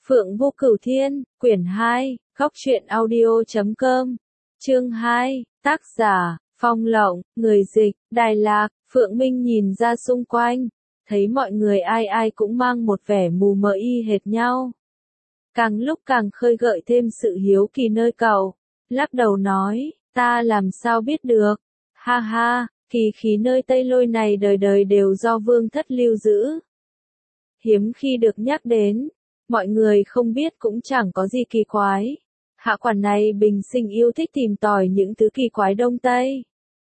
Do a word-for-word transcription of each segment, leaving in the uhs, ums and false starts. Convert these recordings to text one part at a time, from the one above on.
Phượng Vô Cửu Thiên, quyển hai, góc truyện audio chấm com, chương hai, tác giả, Phong Lộng, người dịch, Đài Lạc. Phượng Minh nhìn ra xung quanh, thấy mọi người ai ai cũng mang một vẻ mù mờ y hệt nhau. Càng lúc càng khơi gợi thêm sự hiếu kỳ nơi cậu, lắc đầu nói, ta làm sao biết được, ha ha, kỳ khí nơi Tây Lôi này đời đời đều do vương thất lưu giữ. Hiếm khi được nhắc đến, mọi người không biết cũng chẳng có gì kỳ quái. Hạ quản này bình sinh yêu thích tìm tòi những thứ kỳ quái Đông Tây,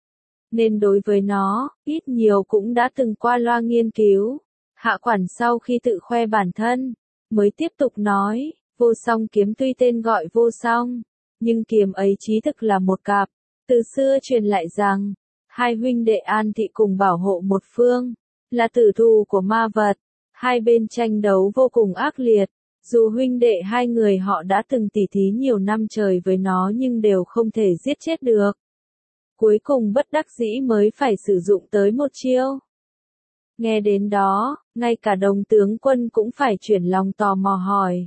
nên đối với nó, ít nhiều cũng đã từng qua loa nghiên cứu. Hạ quản sau khi tự khoe bản thân, mới tiếp tục nói, Vô Song kiếm tuy tên gọi vô song, nhưng kiếm ấy chí thực là một cặp. Từ xưa truyền lại rằng, hai huynh đệ An Thị cùng bảo hộ một phương, là tử thù của ma vật. Hai bên tranh đấu vô cùng ác liệt, dù huynh đệ hai người họ đã từng tỉ thí nhiều năm trời với nó nhưng đều không thể giết chết được. Cuối cùng bất đắc dĩ mới phải sử dụng tới một chiêu. Nghe đến đó, ngay cả Đồng tướng quân cũng phải chuyển lòng tò mò hỏi.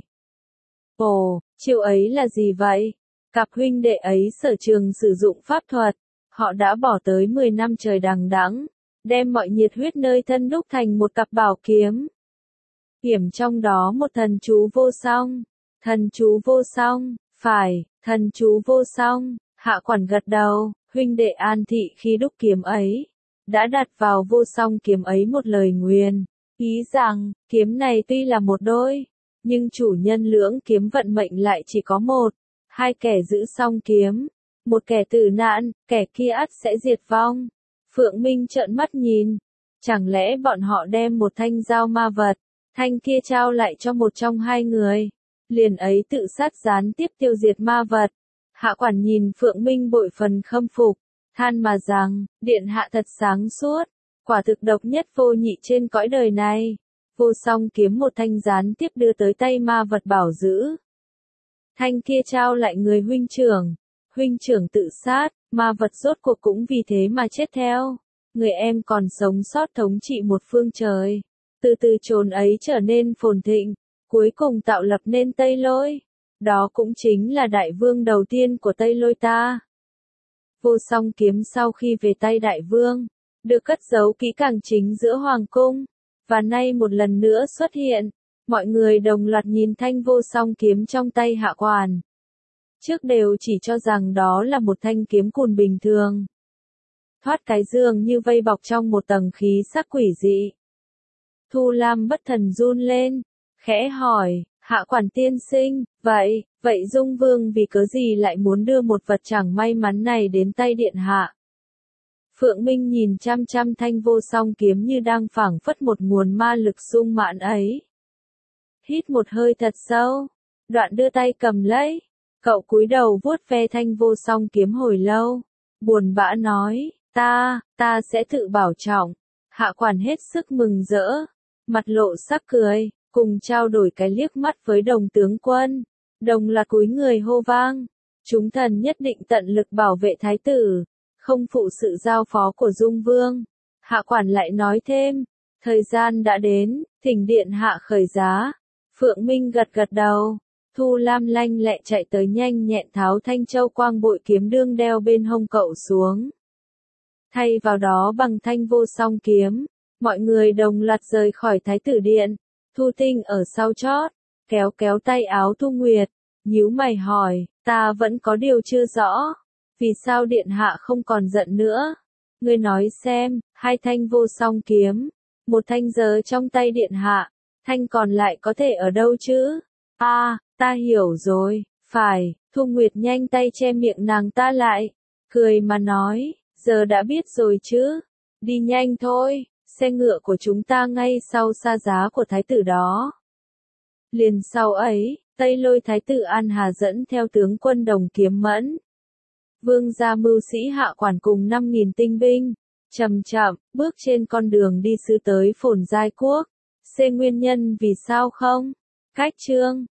Ồ, chiêu ấy là gì vậy? Cặp huynh đệ ấy sở trường sử dụng pháp thuật, họ đã bỏ tới mười năm trời đằng đẵng, đem mọi nhiệt huyết nơi thân đúc thành một cặp bảo kiếm. Hiểm trong đó một thần chú vô song. Thần chú vô song, phải, thần chú vô song. Hạ quản gật đầu, huynh đệ An Thị khi đúc kiếm ấy, đã đặt vào vô song kiếm ấy một lời nguyền, ý rằng, kiếm này tuy là một đôi, nhưng chủ nhân lưỡng kiếm vận mệnh lại chỉ có một. Hai kẻ giữ song kiếm, một kẻ tử nạn, kẻ kia ắt sẽ diệt vong. Phượng Minh trợn mắt nhìn, chẳng lẽ bọn họ đem một thanh dao ma vật, thanh kia trao lại cho một trong hai người, liền ấy tự sát gián tiếp tiêu diệt ma vật. Hạ quản nhìn Phượng Minh bội phần khâm phục, than mà rằng, điện hạ thật sáng suốt, quả thực độc nhất vô nhị trên cõi đời này. Vô song kiếm một thanh gián tiếp đưa tới tay ma vật bảo giữ. Thanh kia trao lại người huynh trưởng, huynh trưởng tự sát, ma vật rốt cuộc cũng vì thế mà chết theo. Người em còn sống sót thống trị một phương trời. Từ từ chốn ấy trở nên phồn thịnh, cuối cùng tạo lập nên Tây Lôi. Đó cũng chính là đại vương đầu tiên của Tây Lôi ta. Vô song kiếm sau khi về tay đại vương, được cất giấu kỹ càng chính giữa hoàng cung, và nay một lần nữa xuất hiện. Mọi người đồng loạt nhìn thanh vô song kiếm trong tay hạ quản. Trước đều chỉ cho rằng đó là một thanh kiếm cùn bình thường. Thoát cái dường như vây bọc trong một tầng khí sắc quỷ dị. Thu Lam bất thần run lên, khẽ hỏi, hạ quản tiên sinh, vậy, vậy Dung Vương vì cớ gì lại muốn đưa một vật chẳng may mắn này đến tay điện hạ? Phượng Minh nhìn chăm chăm thanh vô song kiếm như đang phảng phất một nguồn ma lực sung mãn ấy. Hít một hơi thật sâu, đoạn đưa tay cầm lấy, cậu cúi đầu vuốt ve thanh vô song kiếm hồi lâu, buồn bã nói, ta, ta sẽ tự bảo trọng. Hạ quản hết sức mừng rỡ, mặt lộ sắc cười, cùng trao đổi cái liếc mắt với Đồng tướng quân. Đồng là cúi người hô vang, chúng thần nhất định tận lực bảo vệ thái tử, không phụ sự giao phó của Dung Vương. Hạ quản lại nói thêm, thời gian đã đến, thỉnh điện hạ khởi giá. Phượng Minh gật gật đầu, Thu Lam lanh lẹ chạy tới nhanh nhẹn tháo thanh châu quang bội kiếm đương đeo bên hông cậu xuống. Thay vào đó bằng thanh vô song kiếm, mọi người đồng loạt rời khỏi thái tử điện. Thu Tinh ở sau chót, kéo kéo tay áo Thu Nguyệt, nhíu mày hỏi, ta vẫn có điều chưa rõ, vì sao điện hạ không còn giận nữa? Ngươi nói xem, hai thanh vô song kiếm, một thanh giờ trong tay điện hạ, thanh còn lại có thể ở đâu chứ? A, à, ta hiểu rồi, phải. Thu Nguyệt nhanh tay che miệng nàng ta lại, cười mà nói, giờ đã biết rồi chứ, đi nhanh thôi. Xe ngựa của chúng ta ngay sau xa giá của thái tử đó. Liền sau ấy, Tây Lôi thái tử An Hà dẫn theo tướng quân Đồng Kiếm Mẫn, vương gia mưu sĩ hạ quản cùng năm nghìn tinh binh, chậm chậm bước trên con đường đi sứ tới Phồn Giai Quốc. Xê nguyên nhân vì sao không? Cách chương